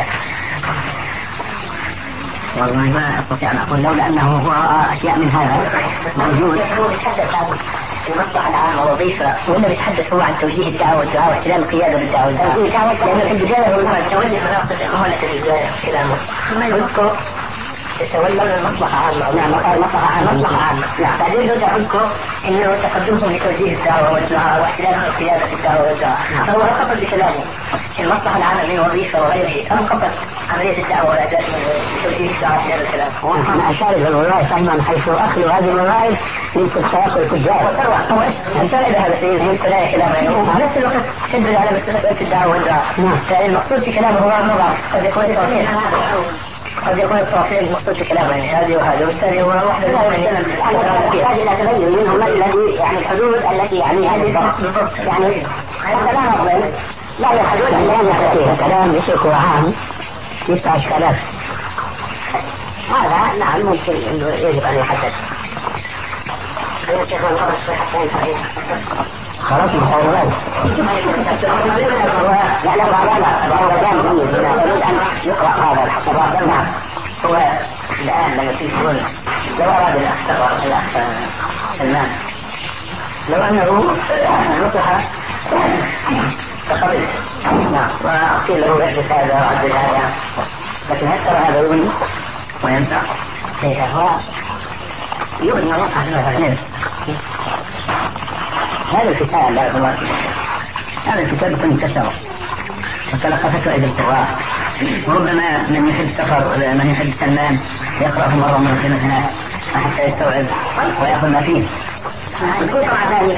والله ما استطيع ان اقول لولا انه هو اشياء من هذا موجود. هو بيتحدث عن المصلحه العامه ووظيفه ولا بيتحدث هو عن توجيه الدعوه والدعاء واحتلال القياده بالدعوه والدعوه لانه في البدايه هو تولي مناصب هو في البدايه كلامه ما يذكر يتولون المصلحة عامة. نعم مصلحة عامة مصلحة عامة. نعم بعدين يرجع لكم إنه تقدمهم لتوجيه الدعوة والدعاء واحتلال القيادة في الدعوة والدعاء. فهو قصد بكلامه المصلحة العامة من وظيفة وغيره أم قصد عملية الدعوة والأداء لتوجيه الدعوة في هذا الكلام. أنا أشار إلى الوظائف أيضا حيث أخذوا هذه الوظائف للتسويق والتجارة. هو أشار إلى هذا في كلام كلامه وفي نفس الوقت شد على مسألة الدعوة والدعاء. نعم. المقصود في كلامه هو النظر قد يكون قد يكون التوفيق المقصود في كلامه يعني هذه وهذا والثاني هو واحد يحتاج الى تبين منهم الذي يعني الحدود التي يعني هذه بالضبط يعني كلام افضل لا يحدود الا ان كلام يشرك عام يفتح اشكالات هذا نعم ممكن انه يجب ان يحدد. خلاص مصورات لا لا لا لا هو جامد يريد ان يقرأ هذا الحقيقة. نعم هو الآن لما يقول لو أراد الأخ الأخ سلمان لو أنه نصح فقبل نعم وقيل له احدث هذا وعدل هذا لكن هل ترى هذا يغني وينفع؟ هو يغني وينفع. هذا الكتاب لا يضمن هذا الكتاب يكون انتشر وتلقفته أيدي القراء وربما من يحب سفر من يحب سلمان يقرأه مرة مرتين مثلا حتى يستوعب ويأخذ ما فيه. الكتب عذابي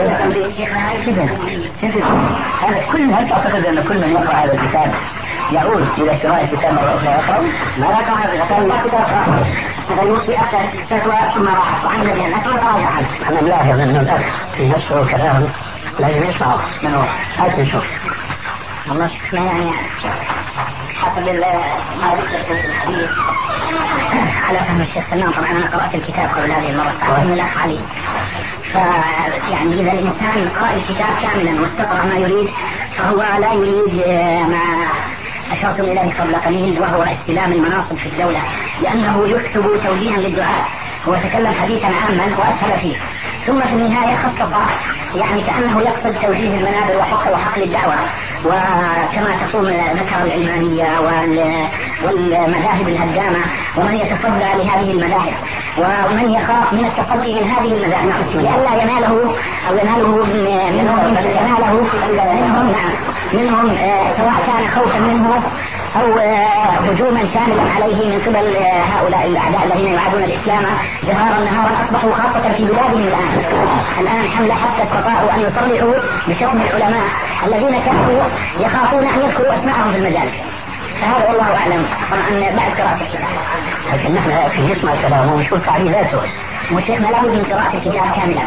هذا كل هل تعتقد أن كل من يقرأ هذا الكتاب يعود إلى شراء الكتاب مرة أخرى يقرأ؟ ما لا تعرف إذا كان ما كتاب آخر مثلا يمشي أكثر فتوى ثم راح وعمل بها الأكثر وراجع عنه. أنا ملاحظ أن الأخ في نفسه كلام لازم يسمعه من هو هات نشوف. والله شيخنا يعني حسب ما ذكر في الحديث على فهم الشيخ سلمان. طبعا أنا قرأت الكتاب قبل هذه المرة استعمل الأخ علي فيعني إذا الإنسان قرأ الكتاب كاملا واستقرأ ما يريد فهو لا يريد ما أشرتم إليه قبل قليل وهو استلام المناصب في الدولة لأنه يكتب توجيها للدعاء. هو تكلم حديثا عاما وأسهل فيه ثم في النهاية خصص يعني كأنه يقصد توجيه المنابر وحق وحق للدعوة وكما تقوم ذكر العلمانية والمذاهب الهدامة ومن يتصدى لهذه المذاهب ومن يخاف من التصدي من هذه المذاهب لئلا يناله أو يناله منهم يناله منهم منهم سواء كان خوفا منه أو هجوما شاملا عليه من قبل هؤلاء الأعداء الذين يعادون الإسلام جهارا نهارا أصبحوا خاصة في بلادهم الآن الآن حملة حتى استطاعوا أن يصرحوا بشتم العلماء الذين كانوا يخافون أن يذكروا أسماءهم في المجالس. فهذا والله أعلم طبعا بعد قراءة الكتاب لكن نحن في نسمع كلامه ونشوف تعليلاته وشيخنا لابد من قراءة الكتاب كاملا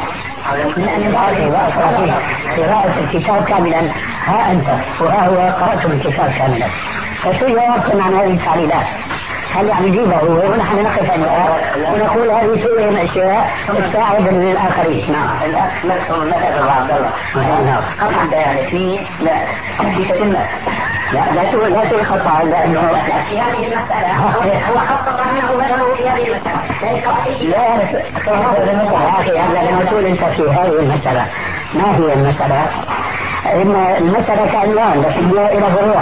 قراءة الكتاب كاملا. ها أنت وها هو قرأت الكتاب كاملا فشو جوابتم عن هذه التعليلات؟ هل يعني يجيبه هو ونحن نقف ونقول هذه سوء من الأشياء تساعد الآخرين. نعم. الأخ نفسه مثل عبد الله قطعا يعني في لا في تتمة لا لا تقول لا تقول خطأ لأنه في هذه المسألة هو خصص أنه مثله في هذه المسألة. لا هذا المسألة أخي هذا المسؤول أنت في هذه المسألة. ما هي المسألة؟ إن المسألة كعنوان لكن هي إلى فروع.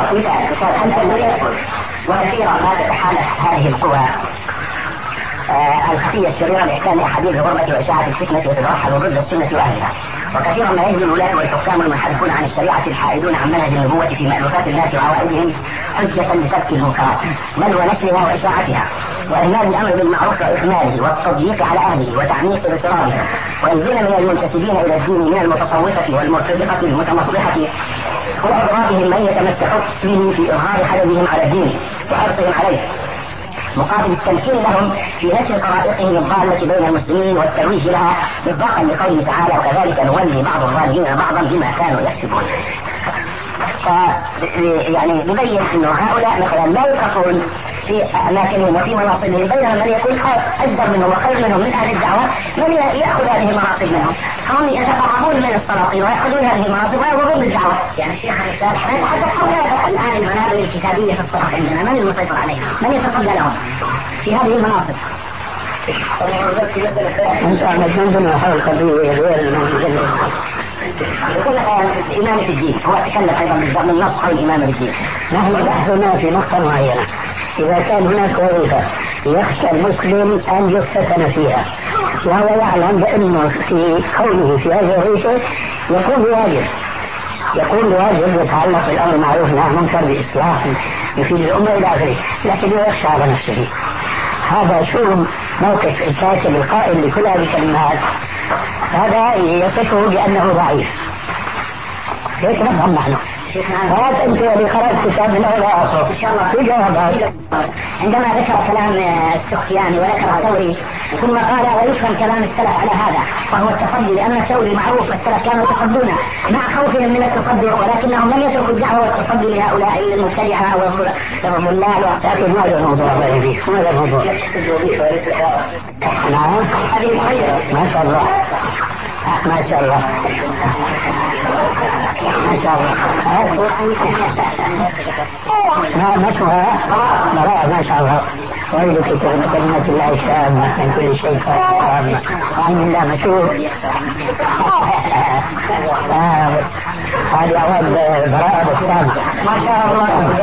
وكثيرا ما تتحالف هذه القوى آه الخفية الشريرة لإحكام أحاديث الغربة وإشاعة الفتنة وتترحل ضد السنة وأهلها. وكثيرا ما يجد الولاة والحكام المنحرفون عن الشريعة الحائدون عن منهج النبوة في مألوفات الناس وعوائدهم حجة لترك المنكرات بل ونشرها وإشاعتها وإهمال الأمر بالمعروف وإكماله والتضييق على أهله وتعنيف اغترابه. وينزل من المنتسبين إلى الدين من المتصوفة والمرتزقة المتمصلحة وأضرابهم من يتمسك به في إظهار حدثهم على الدين وحرصهم عليه مقابل التمكين لهم في نشر طرائقهم الضالة بين المسلمين والترويج لها مصداقا لقوله تعالى وكذلك نولي بعض الظالمين بعضا بما كانوا يكسبون. ف يعني نبين انه هؤلاء مثلا لا يتركون في اماكنهم وفي مناصبهم بينما من يكون اجدر منهم وخير منهم من اهل الدعوه من ياخذ هذه المناصب منهم. هم يتقربون من السلاطين وياخذون هذه المناصب ويضرون بالدعوه. يعني شيخ الرسالة نتحدث حول الان المنابر الكتابيه في الصحف عندنا من المسيطر عليها؟ من يتصدى لهم في هذه المناصب؟ انت مجنون بما حول قضيه غير يقول إمامة الدين. هو تكلم أيضا من النص حول إمامة الدين. نحن بحثنا في نقطة معينة إذا كان هناك وظيفة يخشى المسلم أن يفتتن فيها وهو يعلم بأنه في كونه في هذه الوظيفة يكون واجب يكون واجب يتعلق بالأمر المعروف والنهي عن المنكر بإصلاح يفيد الأمة إلى آخره لكن يخشى على نفسه. هذا شو موقف الكاتب القائل لكل هذه الكلمات؟ هذا يصفه بأنه ضعيف. هيك نفهم نحن. فهذا أنت اللي قرأت كتاب من أول أصل إن شاء الله في جواب. عندما ذكر كلام السختياني وذكر الثوري ثم قال ويفهم كلام السلف على هذا وهو التصدي لأن الثوري معروف والسلف كانوا يتصدون مع خوفهم من التصدي ولكنهم لم يتركوا الدعوة والتصدي لهؤلاء المبتدعة والضلال وأساطير. هذا الموضوع هذا الموضوع نعم ما شاء الله ما شاء الله ما شاء الله ما ما اسمها ما شاء الله ويلك كلمة الله الشامة من كل شيء خير وعن الله مشهور. هذه أواد براءة السامة ما شاء الله.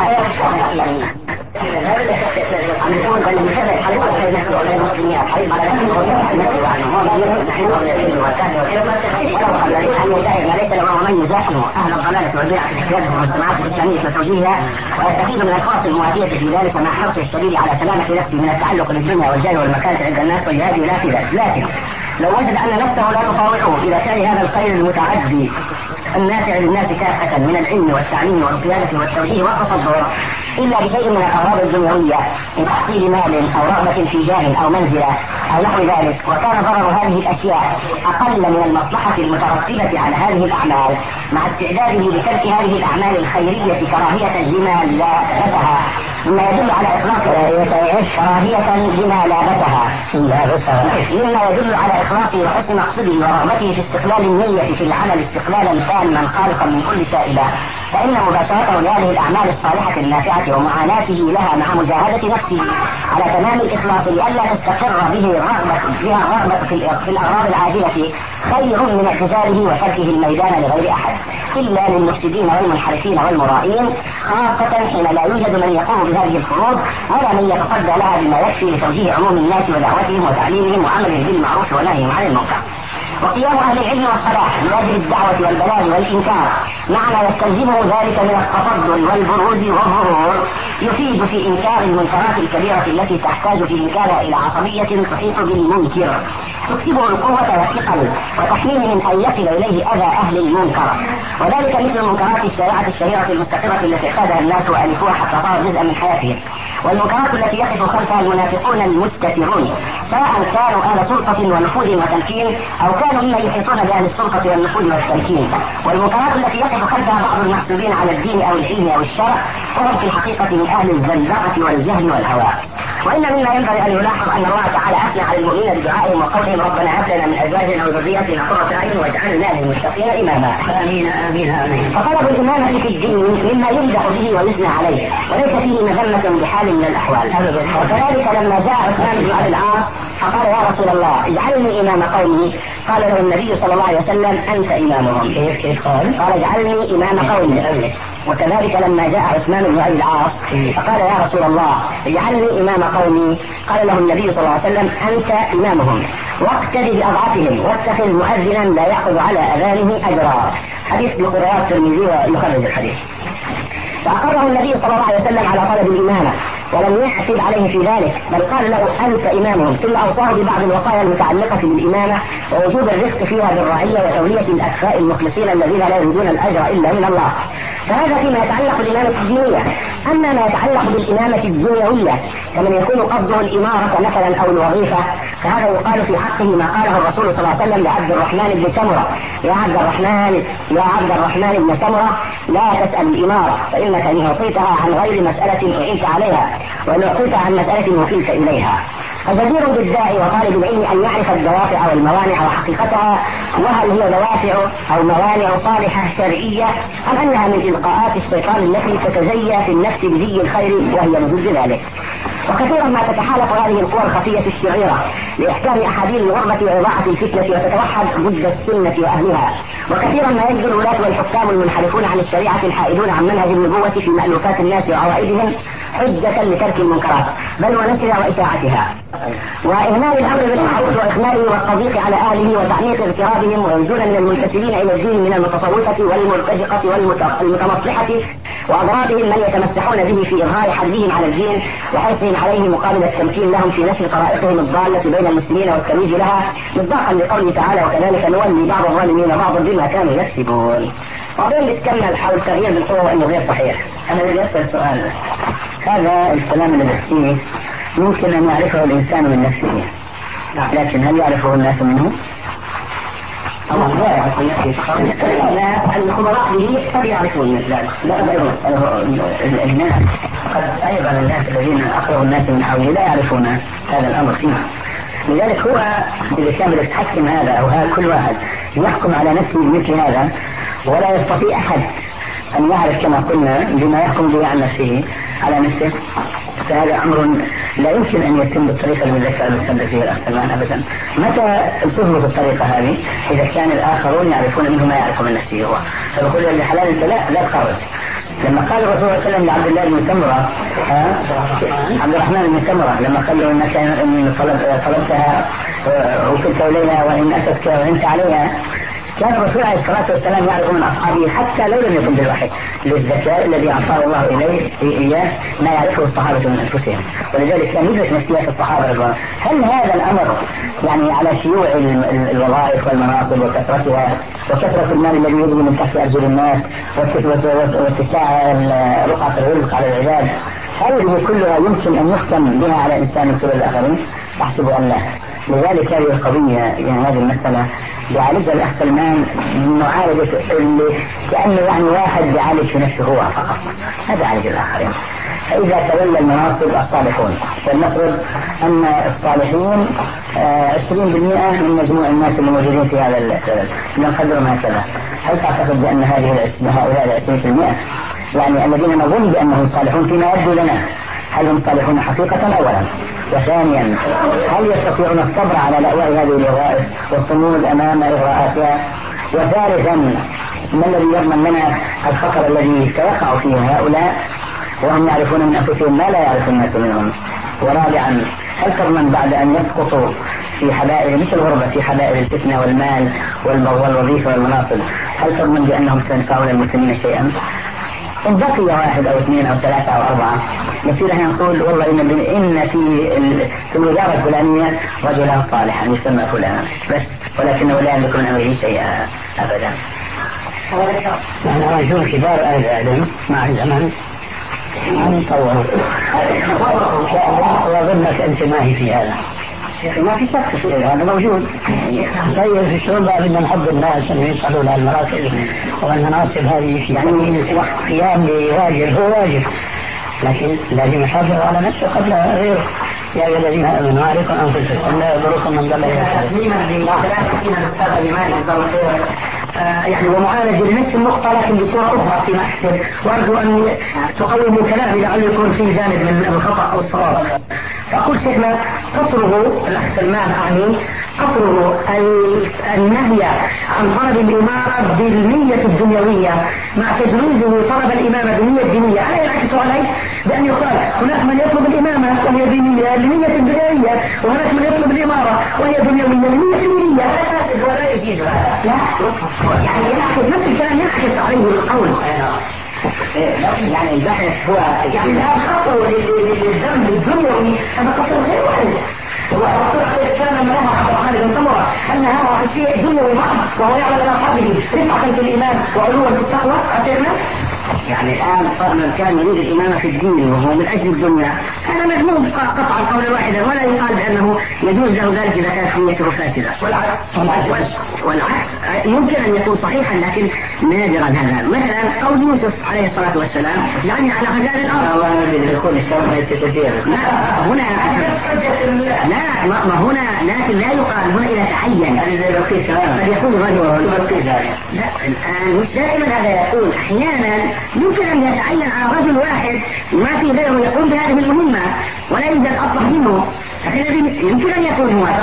ليس له من يزاحم أهل الضلالة والبدعة في قيادة المجتمعات الإسلامية وتوجيهها ويستفيد من الفرص المواتية في ذلك مع حرصه الشديد على سلامة نفسه من التعلق بالدنيا والجاه والمكانة عند الناس والجهاد لا في ذلك. لكن لو وجد أن نفسه لا تطاوعه إلى فعل هذا الخير المتعدي النافع للناس كافة من العلم والتعليم والقيادة والتوجيه والتصدر إلا بشيء من الأغراض الدنيوية من تحصيل مال أو رغبة في جاه أو منزلة أو نحو ذلك وكان ضرر هذه الأشياء أقل من المصلحة المترتبة على هذه الأعمال مع استعداده لترك هذه الأعمال الخيرية كراهية لما لا بسها مما يدل على إخلاص كراهية لما لا بسها مما يدل على إخلاصه وحسن مقصده ورغبته في استقلال النية في العمل استقلالا تاما خالصا من كل شائبة فإن مباشرته لهذه الأعمال الصالحة النافعة ومعاناته لها مع مجاهدة نفسه على تمام الإخلاص لئلا تستقر به الرغبة بها الرغبة في الأغراض العاجلة خير من اعتزاله وتركه الميدان لغير أحد إلا للمفسدين والمنحرفين والمرائين خاصة حين لا يوجد من يقوم بهذه الفروض ولا من يتصدى لها بما يكفي لتوجيه عموم الناس ودعوتهم وتعليمهم وعملهم بالمعروف ونهيهم عن المنكر. وقيام أهل العلم والصلاح بواجب الدعوة والبلاغ والإنكار مع ما يستلزمه ذلك من التصدر والبروز والظهور يفيد في إنكار المنكرات الكبيرة التي تحتاج في إنكارها إلى عصبية تحيط بالمنكر تكسبه القوة والثقل وتحميه من أن يصل إليه أذى أهل المنكر وذلك مثل المنكرات الشائعة الشهيرة المستقرة التي اعتادها الناس وألفوها حتى صار جزءا من حياتهم والمنكرات التي يقف خلفها المنافقون المستترون، سواء كانوا أهل سلطة ونفوذ وتمكين أو كانوا ممن يحيطون بأهل السلطة والنفوذ والتمكين. والمنكرات التي يقف خلفها بعض المحسوبين على الدين أو العلم أو الشرع وهم في الحقيقة من أهل الزندقة والجهل والهوى. وإن مما ينبغي أن يلاحظ أن الله تعالى أثنى على المؤمنين بدعائهم وقولهم ربنا هب لنا من أزواجنا وذرياتنا قرة أعين واجعلنا للمتقين إماما. آمين آمين آمين. فطلب الإمامة في الدين مما يمدح به ويثنى عليه وليس فيه مذمة بحال من الأحوال. وكذلك لما جاء عثمان بن أبي العاص فقال يا رسول الله اجعلني إمام قومي، قال له النبي صلى الله عليه وسلم أنت إمامهم. كيف قال؟ قال اجعلني إمام قومي. وكذلك لما جاء عثمان بن أبي العاص فقال يا رسول الله اجعلني إمام قومي، قال له النبي صلى الله عليه وسلم أنت إمامهم واقتدي بأضعفهم واتخذ مؤذنا لا يأخذ على أذانه أجرا. حديث بقراءة الترمذي ويخرج الحديث. فأقره النبي صلى الله عليه وسلم على طلب الإمامة ولم يعتب عليه في ذلك، بل قال له أنت إمامهم، ثم أوصاه ببعض الوصايا المتعلقة بالإمامة ووجوب الرفق فيها بالرعية وتولية الأكفاء المخلصين الذين لا يريدون الأجر إلا من الله. فهذا فيما يتعلق بالإمامة الدينية. أما ما يتعلق بالإمامة الدنيوية كمن يكون قصده الإمارة مثلا أو الوظيفة فهذا يقال في حقه ما قاله الرسول صلى الله عليه وسلم لعبد الرحمن بن سمرة: يا عبد الرحمن يا عبد الرحمن بن سمرة لا تسأل الإمارة فإنك إن أعطيتها عن غير مسألة أعنت عليها وإن أعطيتها عن مسألة وكلت إليها. فجدير بالداعي وطالب العلم أن يعرف الدوافع والموانع وحقيقتها، وهل هي دوافع أو موانع صالحة شرعية أم أنها من إلقاءات الشيطان التي تتزيى في النفس بزي الخير وهي من ضد ذلك. وكثيرا ما تتحالف هذه القوى الخفية الشريرة لإحكام أحاديث الغربة وإضاعة الفتنة وتتوحد ضد السنة وأهلها. وكثيرا ما يجد الولاة والحكام المنحرفون عن الشريعة الحائدون عن منهج النبوة في مألوفات الناس وعوائدهم حجة لترك المنكرات بل ونشرها وإشاعتها وإهمال الأمر بالمعروف وإخماله والتضييق على أهله وتعميق اغترابهم، ويزول من المنتسبين إلى الدين من المتصوفة والمرتزقة والمتمصلحة وأضرابهم من يتمسحون به في إظهار حدهم على الدين وحرصهم عليه مقابل التمكين لهم في نشر طرائقهم الضالة بين المسلمين والترويج لها، مصداقا لقوله تعالى: وكذلك نولي بعض الظالمين بعضا بما كانوا يكسبون. وبين بتكمل حول التغيير بالقوة وإنه غير صحيح. أنا بدي أسأل سؤال. هذا الكلام اللي بحكيه ممكن أن يعرفه الإنسان من نفسه، لكن هل يعرفه الناس منه؟ الله لا يعرف الناس الخبراء به قد يعرفون ذلك. لا الناس قد أيضا الناس الذين أقرب الناس من حوله لا يعرفون هذا الأمر فيه. لذلك هو إذا كان بدك تحكم هذا أو هذا كل واحد يحكم على نفسه بمثل هذا ولا يستطيع أحد أن يعرف كما قلنا بما يحكم به عن نفسه على نفسه، فهذا أمر لا يمكن أن يتم بالطريقة اللي ذكر المتحدث فيها الأخ سلمان أبدا. متى تظبط الطريقة هذه؟ إذا كان الآخرون يعرفون منه ما يعرف من نفسه هو، فبقول اللي حلال أنت لا لا تخرج. لما قال الرسول صلى الله عليه وسلم لعبد الله بن سمرة عبد الرحمن بن سمرة لما قال له إنك إن طلبتها وكلت إليها وإن أتتك وإنت عليها، كان الرسول عليه الصلاة والسلام يعرف من أصحابه حتى لو لم يكن بالوحي للذكاء الذي أعطاه الله إليه إياه ما يعرفه الصحابة من أنفسهم، ولذلك كان يدرك نفسيات الصحابة رضوان. هل هذا الأمر يعني على شيوع الوظائف والمناصب وكثرتها وكثرة المال الذي يجري من تحت أرجل الناس واتساع رقعة الرزق على العباد، هذه كلها يمكن أن يحكم بها على إنسان من سبل الآخرين؟ أحسب أن لا. لذلك هذه القضية يعني هذه المسألة يعالجها الأخ سلمان معالجة اللي كأنه يعني واحد يعالج في نفسه هو فقط، هذا عالج الآخرين. فإذا تولى المناصب الصالحون، فلنفرض أن الصالحين عشرين بالمئة من مجموع الناس اللي موجودين في هذا البلد، نقدرهم هكذا، هل تعتقد بأن هذه هؤلاء العشرين بالمئة يعني الذين نظن بأنهم صالحون فيما يبدو لنا هل هم صالحون حقيقة أولا؟ وثانيا هل يستطيعون الصبر على لأواء هذه الوظائف والصمود أمام إغراءاتها؟ وثالثا ما الذي يضمن لنا الخطر الذي سيقع فيه هؤلاء وهم يعرفون من أنفسهم ما لا يعرف الناس منهم؟ ورابعا هل تضمن بعد أن يسقطوا في حبائل مثل الغربة في حبائل الفتنة والمال والوظيفة والمناصب هل تضمن بأنهم سينفعون المسلمين شيئا؟ إن بقي واحد أو اثنين أو ثلاثة أو أربعة نصير احنا نقول والله إن, إن في في الوزارة الفلانية رجلا صالحا يسمى فلان بس، ولكنه لا يملك من أمره شيئا أبدا. نحن نشوف كبار أهل العلم مع الزمن يعني طوروا وظنك أنت ما هي في هذا ما في شك في هذا موجود. طيب شلون بقى بدنا نحب الناس اللي يصلوا للمراكز والمناصب هذه في يعني قيام بواجب هو واجب، لكن لازم يحافظ على نفسه قبل غيره. يا أيها الذين آمنوا عليكم أنفسكم لا يضركم من ضل إلى السبيل. تسليما لكلام فينا الأستاذ الإيمان جزاه الله خير، يعني ومعالجة لنفس النقطة لكن بصورة أخرى فيما أحسن، وأرجو أن تقوموا كلامي لعله يكون في جانب من الخطأ أو الصواب. فأقول شيخنا قصره الأخ سلمان أعني قصره النهي عن طلب الإمارة بالنية الدنيوية مع تجويزه طلب الإمامة بالنية الدينية، ألا ينعكس عليه بأن يقال هناك من يطلب الإمامة وهي دينية لنية دنيوية، وهناك من يطلب الإمارة وهي دنيوية لنية دينية. هذا فاسد ولا يجيز هذا. لا يعني ينعكس نفس الكلام ينعكس عليه القول. يعني البحث هو يعني هذا خطر للذنب الدنيوي، هذا خطر غير واحد. وأقول كان منها عبد الرحمن بن سمرة أن هذا شيء دنيوي محض، وهو يعلم إلى أصحابه رفعة في الإيمان وعلوا في التقوى. عشان يعني الآن من كان يريد الإمامة في الدين وهو من أجل الدنيا هذا مذموم قطعا قولا واحدا، ولا يقال بأنه يجوز له ذلك إذا كانت نيته فاسدة. والعكس والعكس يمكن أن يكون صحيحا لكن نادرا. هذا مثلا قول يوسف عليه الصلاة والسلام يعني على خزائن الأرض هنا لا ما هنا، لكن لا يقال هنا إذا تعين قد يكون رجل. لا الآن مش دائما هذا يكون، أحيانا يمكن أن يتعين على رجل واحد ما في غيره يقوم بهذه المهمة ولا يوجد أصلا منه، لكن يمكن أن يكون هو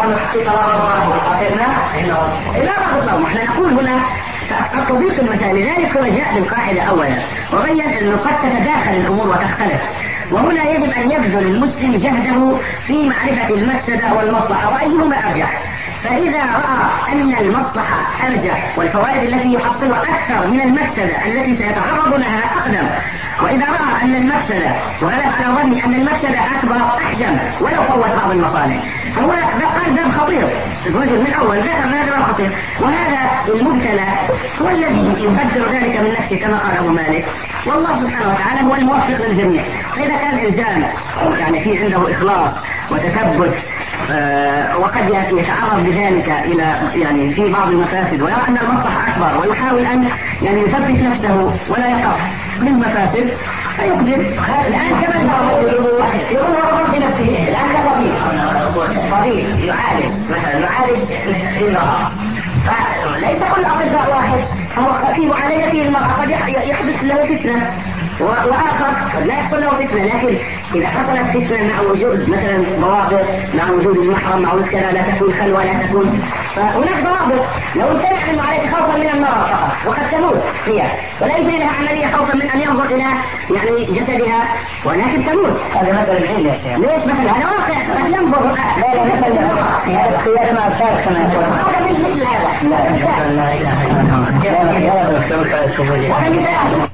إلا رغب الله. احنا نقول هنا التطبيق المسائل، لذلك هو جاء بالقاعدة أولا وبين أنه قد تتداخل الأمور وتختلف، وهنا يجب أن يبذل المسلم جهده في معرفة المفسدة والمصلحة وأيهما أرجح. فإذا رأى أن المصلحة أرجح والفوائد التي يحصلها أكثر من المفسدة التي سيتعرض لها أقدم، وإذا رأى أن المفسدة وغلب على ظني أن المفسدة أكبر أحجم ولو فوت بعض المصالح، فهو قال باب خطير. الرجل من أول ذكر هذا باب خطير، وهذا المبتلى هو الذي يقدر ذلك من نفسه كما قال أبو مالك، والله سبحانه وتعالى هو الموفق للجميع. فإذا كان الإنسان يعني في عنده إخلاص وتثبت آه وقد يتعرض بذلك إلى يعني في بعض المفاسد ويرى أن المصلحة أكبر ويحاول أن يعني يثبت نفسه ولا يقع من مفاسد فيقدر. الآن كمان يقول هو في نفسه الآن كطبيب طبيب يعالج مثلا يعالج في المرأة، فليس كل أطباء واحد، هو في معالجته المرأة قد يحدث له فتنة وآخر قد لا يحصل له فتنة، لكن إذا حصلت فتنة مع وجود مثلا ضوابط، مع وجود المحرم، مع وجود كذا لا تكون خلوة لا تكون، فهناك ضوابط. لو امتنع منه عليك خوفا من المرأة فقط وقد تموت هي ولا يجري لها عملية خوفا من أن ينظر إلى يعني جسدها ولكن تموت، هذا مثل بعيد يا شيخ. ليش مثل هذا واقع قد ينظر لا لا مثل هذا خيار مع الفارق كما يقول هذا مثل هذا لا لا لا لا لا لا لا لا لا لا لا لا لا لا